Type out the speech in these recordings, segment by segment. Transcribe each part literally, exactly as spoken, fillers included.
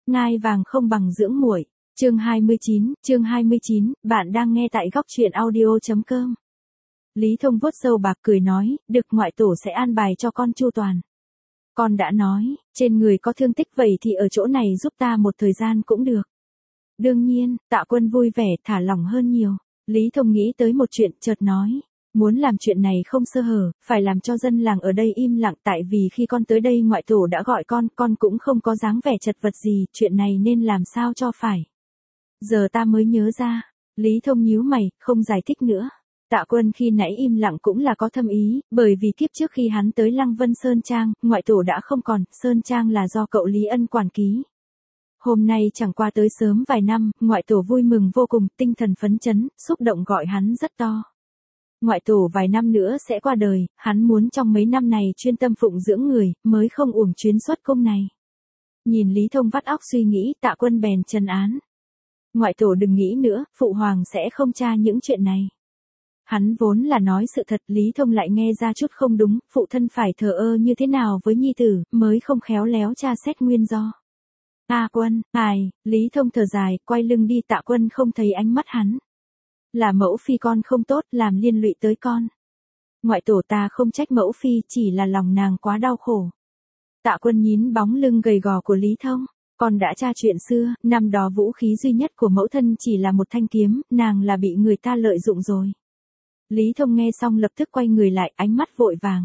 Ngai vàng không bằng dưỡng muội. Chương hai mươi chín, chương hai mươi chín, bạn đang nghe tại góc truyện audio chấm com. Lý Thông vuốt râu bạc cười nói, được, ngoại tổ sẽ an bài cho con chu toàn. Con đã nói, trên người có thương tích vậy thì ở chỗ này giúp ta một thời gian cũng được. Đương nhiên, Tạ Quân vui vẻ, thả lỏng hơn nhiều. Lý Thông nghĩ tới một chuyện, chợt nói, muốn làm chuyện này không sơ hở, phải làm cho dân làng ở đây im lặng, tại vì khi con tới đây ngoại tổ đã gọi con, con cũng không có dáng vẻ chật vật gì, chuyện này nên làm sao cho phải. Giờ ta mới nhớ ra. Lý Thông nhíu mày, không giải thích nữa. Tạ Quân khi nãy im lặng cũng là có thâm ý, bởi vì kiếp trước khi hắn tới Lăng Vân Sơn Trang, ngoại tổ đã không còn, Sơn Trang là do cậu Lý Ân quản ký. Hôm nay chẳng qua tới sớm vài năm, ngoại tổ vui mừng vô cùng, tinh thần phấn chấn, xúc động gọi hắn rất to. Ngoại tổ vài năm nữa sẽ qua đời, hắn muốn trong mấy năm này chuyên tâm phụng dưỡng người, mới không uổng chuyến xuất cung này. Nhìn Lý Thông vắt óc suy nghĩ, Tạ Quân bèn trấn án. Ngoại tổ đừng nghĩ nữa, phụ hoàng sẽ không tra những chuyện này. Hắn vốn là nói sự thật, Lý Thông lại nghe ra chút không đúng, phụ thân phải thờ ơ như thế nào với nhi tử, mới không khéo léo tra xét nguyên do. A Quân, ai, Lý Thông thở dài, quay lưng đi. Tạ Quân không thấy ánh mắt hắn. Là mẫu phi con không tốt, làm liên lụy tới con. Ngoại tổ ta không trách mẫu phi, chỉ là lòng nàng quá đau khổ. Tạ Quân nhín bóng lưng gầy gò của Lý Thông. Con đã tra chuyện xưa, năm đó vũ khí duy nhất của mẫu thân chỉ là một thanh kiếm, nàng là bị người ta lợi dụng rồi. Lý Thông nghe xong lập tức quay người lại, ánh mắt vội vàng.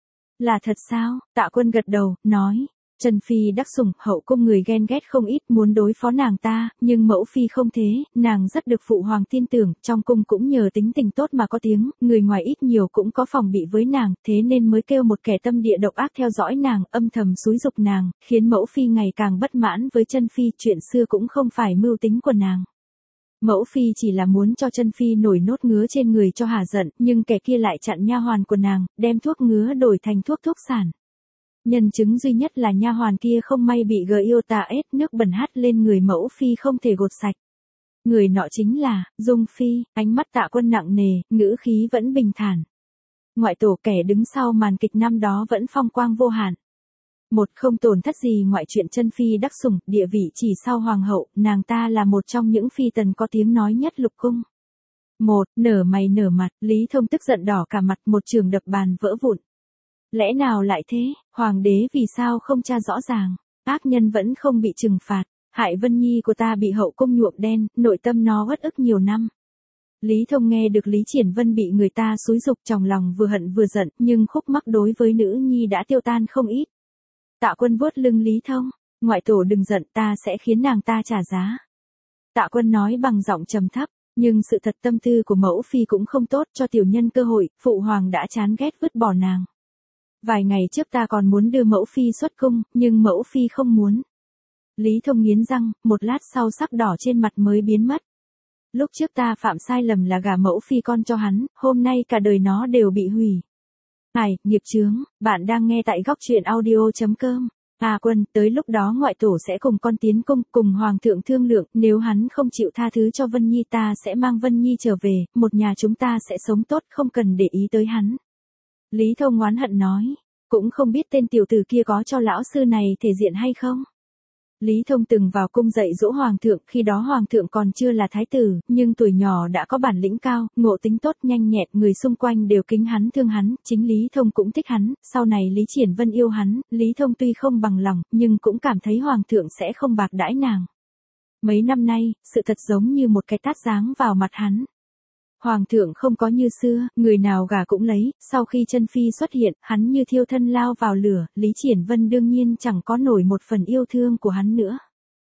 Là thật sao? Tạ Quân gật đầu, nói. Trần Phi đắc sủng, hậu cung người ghen ghét không ít, muốn đối phó nàng ta, nhưng mẫu phi không thế, nàng rất được phụ hoàng tin tưởng, trong cung cũng nhờ tính tình tốt mà có tiếng, người ngoài ít nhiều cũng có phòng bị với nàng, thế nên mới kêu một kẻ tâm địa độc ác theo dõi nàng, âm thầm xúi giục nàng, khiến mẫu phi ngày càng bất mãn với Trân Phi, chuyện xưa cũng không phải mưu tính của nàng. Mẫu phi chỉ là muốn cho Trân Phi nổi nốt ngứa trên người cho hả giận, nhưng kẻ kia lại chặn nha hoàn của nàng, đem thuốc ngứa đổi thành thuốc thuốc sản. Nhân chứng duy nhất là nha hoàn kia không may bị gờ yêu tà ết nước bẩn hắt lên người mẫu phi không thể gột sạch. Người nọ chính là Dung Phi. Ánh mắt Tạ Quân nặng nề, ngữ khí vẫn bình thản. Ngoại tổ kẻ đứng sau màn kịch năm đó vẫn phong quang vô hạn. Một, không tổn thất gì ngoại chuyện Trân Phi đắc sủng, địa vị chỉ sau hoàng hậu, nàng ta là một trong những phi tần có tiếng nói nhất lục cung. Một, nở mày nở mặt, Lý Thông tức giận đỏ cả mặt, một trường đập bàn vỡ vụn. Lẽ nào lại thế, hoàng đế vì sao không tra rõ ràng, ác nhân vẫn không bị trừng phạt, hại Vân Nhi của ta bị hậu cung nhuộm đen, nội tâm nó uất ức nhiều năm. Lý Thông nghe được Lý Triển Vân bị người ta xúi giục, trong lòng vừa hận vừa giận, nhưng khúc mắc đối với nữ nhi đã tiêu tan không ít. Tạ Quân vuốt lưng Lý Thông, ngoại tổ đừng giận, ta sẽ khiến nàng ta trả giá. Tạ Quân nói bằng giọng trầm thấp, nhưng sự thật tâm tư của mẫu phi cũng không tốt, cho tiểu nhân cơ hội, phụ hoàng đã chán ghét vứt bỏ nàng. Vài ngày trước ta còn muốn đưa mẫu phi xuất cung, nhưng mẫu phi không muốn. Lý Thông nghiến răng, một lát sau sắc đỏ trên mặt mới biến mất. Lúc trước ta phạm sai lầm là gả mẫu phi con cho hắn, hôm nay cả đời nó đều bị hủy. Ai, nghiệp chướng, bạn đang nghe tại góc truyện audio chấm com. À Quân, tới lúc đó ngoại tổ sẽ cùng con tiến cung, cùng hoàng thượng thương lượng, nếu hắn không chịu tha thứ cho Vân Nhi ta sẽ mang Vân Nhi trở về, một nhà chúng ta sẽ sống tốt, không cần để ý tới hắn. Lý Thông oán hận nói, cũng không biết tên tiểu tử kia có cho lão sư này thể diện hay không. Lý Thông từng vào cung dạy dỗ hoàng thượng, khi đó hoàng thượng còn chưa là thái tử, nhưng tuổi nhỏ đã có bản lĩnh cao, ngộ tính tốt, nhanh nhẹn, người xung quanh đều kính hắn thương hắn, chính Lý Thông cũng thích hắn, sau này Lý Triển Vân yêu hắn, Lý Thông tuy không bằng lòng, nhưng cũng cảm thấy hoàng thượng sẽ không bạc đãi nàng. Mấy năm nay, sự thật giống như một cái tát giáng vào mặt hắn. Hoàng thượng không có như xưa, người nào gả cũng lấy, sau khi Trân Phi xuất hiện, hắn như thiêu thân lao vào lửa, Lý Triển Vân đương nhiên chẳng có nổi một phần yêu thương của hắn nữa.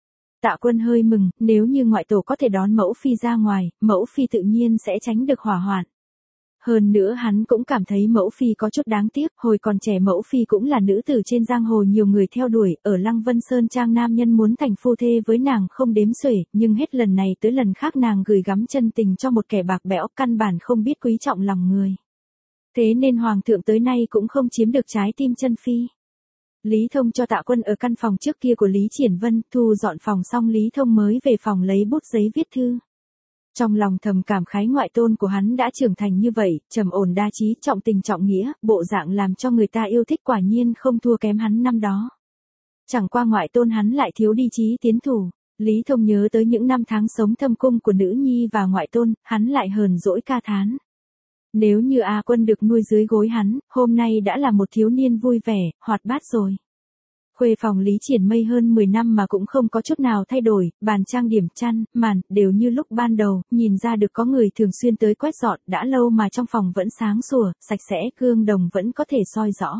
Tạ Quân hơi mừng, nếu như ngoại tổ có thể đón mẫu phi ra ngoài, mẫu phi tự nhiên sẽ tránh được hỏa hoạn. Hơn nữa hắn cũng cảm thấy mẫu phi có chút đáng tiếc, hồi còn trẻ mẫu phi cũng là nữ tử trên giang hồ nhiều người theo đuổi, ở Lăng Vân Sơn Trang nam nhân muốn thành phu thê với nàng không đếm xuể, nhưng hết lần này tới lần khác nàng gửi gắm chân tình cho một kẻ bạc bẽo, căn bản không biết quý trọng lòng người. Thế nên hoàng thượng tới nay cũng không chiếm được trái tim Trân Phi. Lý Thông cho Tạ Quân ở căn phòng trước kia của Lý Triển Vân, thu dọn phòng xong Lý Thông mới về phòng lấy bút giấy viết thư. Trong lòng thầm cảm khái ngoại tôn của hắn đã trưởng thành như vậy, trầm ổn đa trí, trọng tình trọng nghĩa, bộ dạng làm cho người ta yêu thích, quả nhiên không thua kém hắn năm đó. Chẳng qua ngoại tôn hắn lại thiếu đi chí tiến thủ. Lý Thông nhớ tới những năm tháng sống thâm cung của nữ nhi và ngoại tôn, hắn lại hờn dỗi ca thán. Nếu như A Quân được nuôi dưới gối hắn, hôm nay đã là một thiếu niên vui vẻ, hoạt bát rồi. Khuê phòng Lý Triển Mây hơn mười năm mà cũng không có chút nào thay đổi, bàn trang điểm chăn, màn, đều như lúc ban đầu, nhìn ra được có người thường xuyên tới quét dọn, đã lâu mà trong phòng vẫn sáng sủa, sạch sẽ, gương đồng vẫn có thể soi rõ.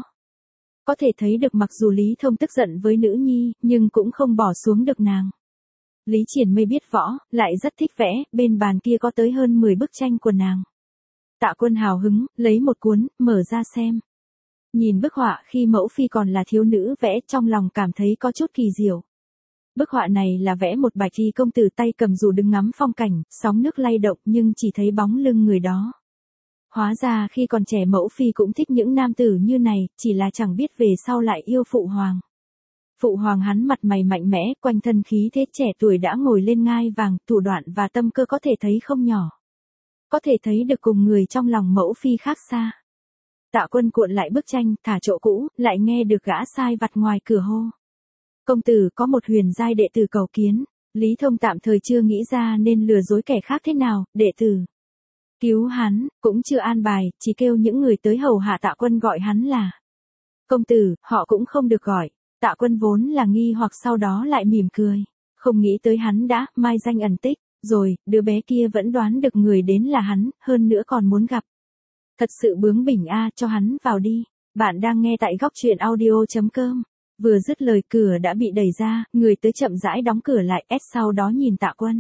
Có thể thấy được mặc dù Lý Thông tức giận với nữ nhi, nhưng cũng không bỏ xuống được nàng. Lý Triển Mây biết võ, lại rất thích vẽ, bên bàn kia có tới hơn mười bức tranh của nàng. Tạ Quân hào hứng, lấy một cuốn, mở ra xem. Nhìn bức họa khi mẫu phi còn là thiếu nữ vẽ, trong lòng cảm thấy có chút kỳ diệu. Bức họa này là vẽ một bạch y công tử tay cầm dù đứng ngắm phong cảnh, sóng nước lay động nhưng chỉ thấy bóng lưng người đó. Hóa ra khi còn trẻ mẫu phi cũng thích những nam tử như này, chỉ là chẳng biết về sau lại yêu phụ hoàng. Phụ hoàng hắn mặt mày mạnh mẽ, quanh thân khí thế trẻ tuổi đã ngồi lên ngai vàng, thủ đoạn và tâm cơ có thể thấy không nhỏ. Có thể thấy được cùng người trong lòng mẫu phi khác xa. Tạ Quân cuộn lại bức tranh, thả chỗ cũ, lại nghe được gã sai vặt ngoài cửa hô. Công tử có một huyền giai đệ tử cầu kiến. Lý Thông tạm thời chưa nghĩ ra nên lừa dối kẻ khác thế nào, đệ tử. Cứu hắn, cũng chưa an bài, chỉ kêu những người tới hầu hạ Tạ Quân gọi hắn là. Công tử, họ cũng không được gọi. Tạ Quân vốn là nghi hoặc sau đó lại mỉm cười. Không nghĩ tới hắn đã, mai danh ẩn tích, rồi, đứa bé kia vẫn đoán được người đến là hắn, hơn nữa còn muốn gặp. Thật sự bướng bỉnh a, cho hắn vào đi. Bạn đang nghe tại góc truyện audio chấm com. Vừa dứt lời cửa đã bị đẩy ra, người tới chậm rãi đóng cửa lại, ép sau đó nhìn Tạ Quân.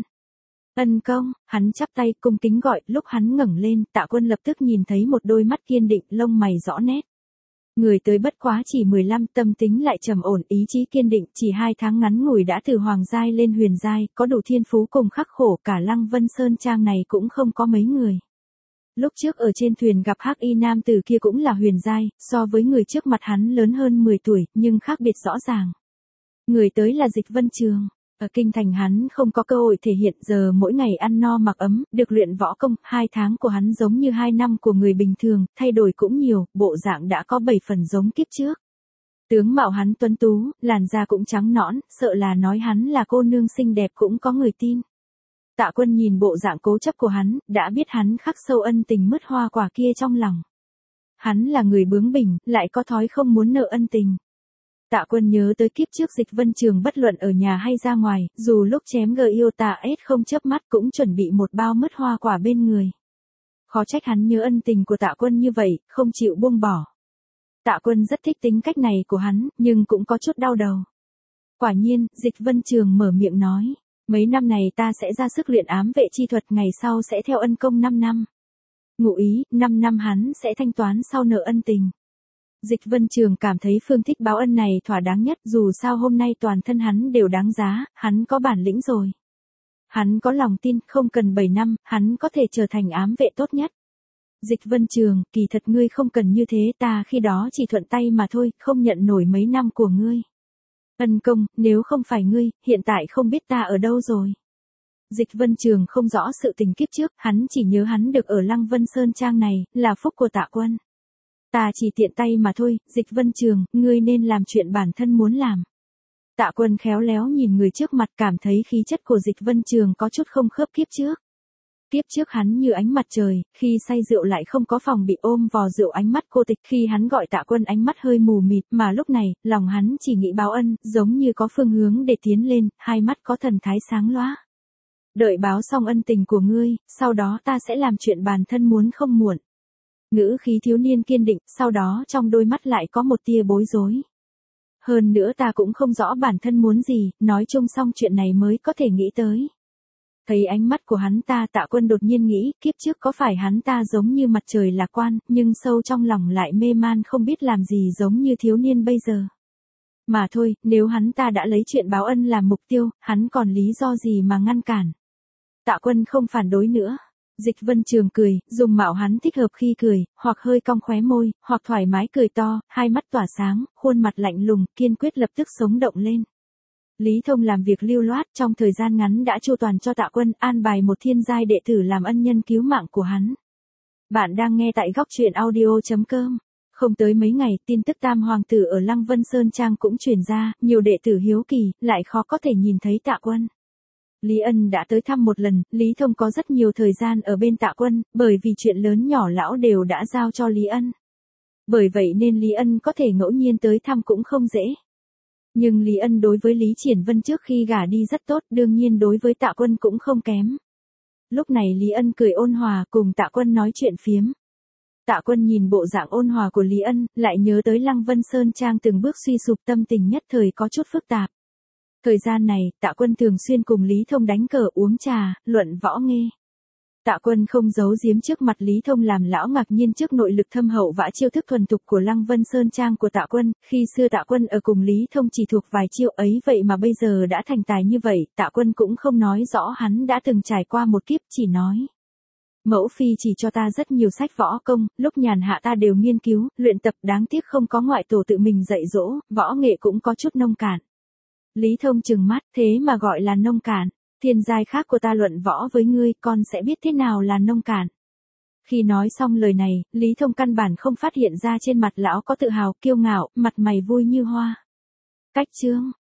Ân công, hắn chắp tay cung kính gọi, lúc hắn ngẩng lên, Tạ Quân lập tức nhìn thấy một đôi mắt kiên định, lông mày rõ nét. Người tới bất quá chỉ mười lăm, tâm tính lại trầm ổn, ý chí kiên định, chỉ hai tháng ngắn ngủi đã từ hoàng giai lên huyền giai, có đủ thiên phú cùng khắc khổ, cả Lăng Vân Sơn Trang này cũng không có mấy người. Lúc trước ở trên thuyền gặp hắc y nam tử kia cũng là huyền giai, so với người trước mặt hắn lớn hơn mười tuổi, nhưng khác biệt rõ ràng. Người tới là Dịch Vân Trường. Ở kinh thành hắn không có cơ hội thể hiện, giờ mỗi ngày ăn no mặc ấm, được luyện võ công, hai tháng của hắn giống như hai năm của người bình thường, thay đổi cũng nhiều, bộ dạng đã có bảy phần giống kiếp trước. Tướng mạo hắn tuấn tú, làn da cũng trắng nõn, sợ là nói hắn là cô nương xinh đẹp cũng có người tin. Tạ Quân nhìn bộ dạng cố chấp của hắn, đã biết hắn khắc sâu ân tình mứt hoa quả kia trong lòng. Hắn là người bướng bỉnh, lại có thói không muốn nợ ân tình. Tạ Quân nhớ tới kiếp trước Dịch Vân Trường bất luận ở nhà hay ra ngoài, dù lúc chém gờ yêu tà ết không chớp mắt cũng chuẩn bị một bao mứt hoa quả bên người. Khó trách hắn nhớ ân tình của Tạ Quân như vậy, không chịu buông bỏ. Tạ Quân rất thích tính cách này của hắn, nhưng cũng có chút đau đầu. Quả nhiên, Dịch Vân Trường mở miệng nói, mấy năm này ta sẽ ra sức luyện ám vệ chi thuật, ngày sau sẽ theo ân công năm năm. Ngụ ý, năm năm hắn sẽ thanh toán sau nợ ân tình. Dịch Vân Trường cảm thấy phương thức báo ân này thỏa đáng nhất, dù sao hôm nay toàn thân hắn đều đáng giá, hắn có bản lĩnh rồi. Hắn có lòng tin, không cần bảy năm, hắn có thể trở thành ám vệ tốt nhất. Dịch Vân Trường, kỳ thật ngươi không cần như thế, ta khi đó chỉ thuận tay mà thôi, không nhận nổi mấy năm của ngươi. Ân công, nếu không phải ngươi, hiện tại không biết ta ở đâu rồi. Dịch Vân Trường không rõ sự tình kiếp trước, hắn chỉ nhớ hắn được ở Lăng Vân Sơn Trang này, là phúc của Tạ Quân. Ta chỉ tiện tay mà thôi, Dịch Vân Trường, ngươi nên làm chuyện bản thân muốn làm. Tạ Quân khéo léo nhìn người trước mặt, cảm thấy khí chất của Dịch Vân Trường có chút không khớp kiếp trước. Kiếp trước hắn như ánh mặt trời, khi say rượu lại không có phòng bị, ôm vò rượu ánh mắt cô tịch, khi hắn gọi Tạ Quân ánh mắt hơi mù mịt, mà lúc này, lòng hắn chỉ nghĩ báo ân, giống như có phương hướng để tiến lên, hai mắt có thần thái sáng lóa. Đợi báo xong ân tình của ngươi, sau đó ta sẽ làm chuyện bản thân muốn không muộn. Ngữ khí thiếu niên kiên định, sau đó trong đôi mắt lại có một tia bối rối. Hơn nữa ta cũng không rõ bản thân muốn gì, nói chung xong chuyện này mới có thể nghĩ tới. Thấy ánh mắt của hắn ta, Tạ Quân đột nhiên nghĩ, kiếp trước có phải hắn ta giống như mặt trời lạc quan, nhưng sâu trong lòng lại mê man không biết làm gì giống như thiếu niên bây giờ. Mà thôi, nếu hắn ta đã lấy chuyện báo ân làm mục tiêu, hắn còn lý do gì mà ngăn cản. Tạ Quân không phản đối nữa. Dịch Vân Trường cười, dùng mạo hắn thích hợp khi cười, hoặc hơi cong khóe môi, hoặc thoải mái cười to, hai mắt tỏa sáng, khuôn mặt lạnh lùng, kiên quyết lập tức sống động lên. Lý Thông làm việc lưu loát, trong thời gian ngắn đã chu toàn cho Tạ Quân, an bài một thiên giai đệ tử làm ân nhân cứu mạng của hắn. Bạn đang nghe tại góc truyện audio chấm com. Không tới mấy ngày, tin tức tam hoàng tử ở Lăng Vân Sơn Trang cũng truyền ra, nhiều đệ tử hiếu kỳ, lại khó có thể nhìn thấy Tạ Quân. Lý Ân đã tới thăm một lần, Lý Thông có rất nhiều thời gian ở bên Tạ Quân, bởi vì chuyện lớn nhỏ lão đều đã giao cho Lý Ân. Bởi vậy nên Lý Ân có thể ngẫu nhiên tới thăm cũng không dễ. Nhưng Lý Ân đối với Lý Triển Vân trước khi gả đi rất tốt, đương nhiên đối với Tạ Quân cũng không kém. Lúc này Lý Ân cười ôn hòa cùng Tạ Quân nói chuyện phiếm. Tạ Quân nhìn bộ dạng ôn hòa của Lý Ân, lại nhớ tới Lăng Vân Sơn Trang từng bước suy sụp, tâm tình nhất thời có chút phức tạp. Thời gian này, Tạ Quân thường xuyên cùng Lý Thông đánh cờ uống trà, luận võ nghê. Tạ Quân không giấu giếm trước mặt Lý Thông làm lão ngạc nhiên trước nội lực thâm hậu vã chiêu thức thuần thục của Lăng Vân Sơn Trang của Tạ Quân, khi xưa Tạ Quân ở cùng Lý Thông chỉ thuộc vài chiêu ấy vậy mà bây giờ đã thành tài như vậy, Tạ Quân cũng không nói rõ hắn đã từng trải qua một kiếp, chỉ nói. Mẫu phi chỉ cho ta rất nhiều sách võ công, lúc nhàn hạ ta đều nghiên cứu, luyện tập, đáng tiếc không có ngoại tổ tự mình dạy dỗ, võ nghệ cũng có chút nông cạn. Lý Thông trừng mắt, thế mà gọi là nông cạn, thiên giai khác của ta luận võ với ngươi, con sẽ biết thế nào là nông cạn. Khi nói xong lời này, Lý Thông căn bản không phát hiện ra trên mặt lão có tự hào, kiêu ngạo, mặt mày vui như hoa. Cách chương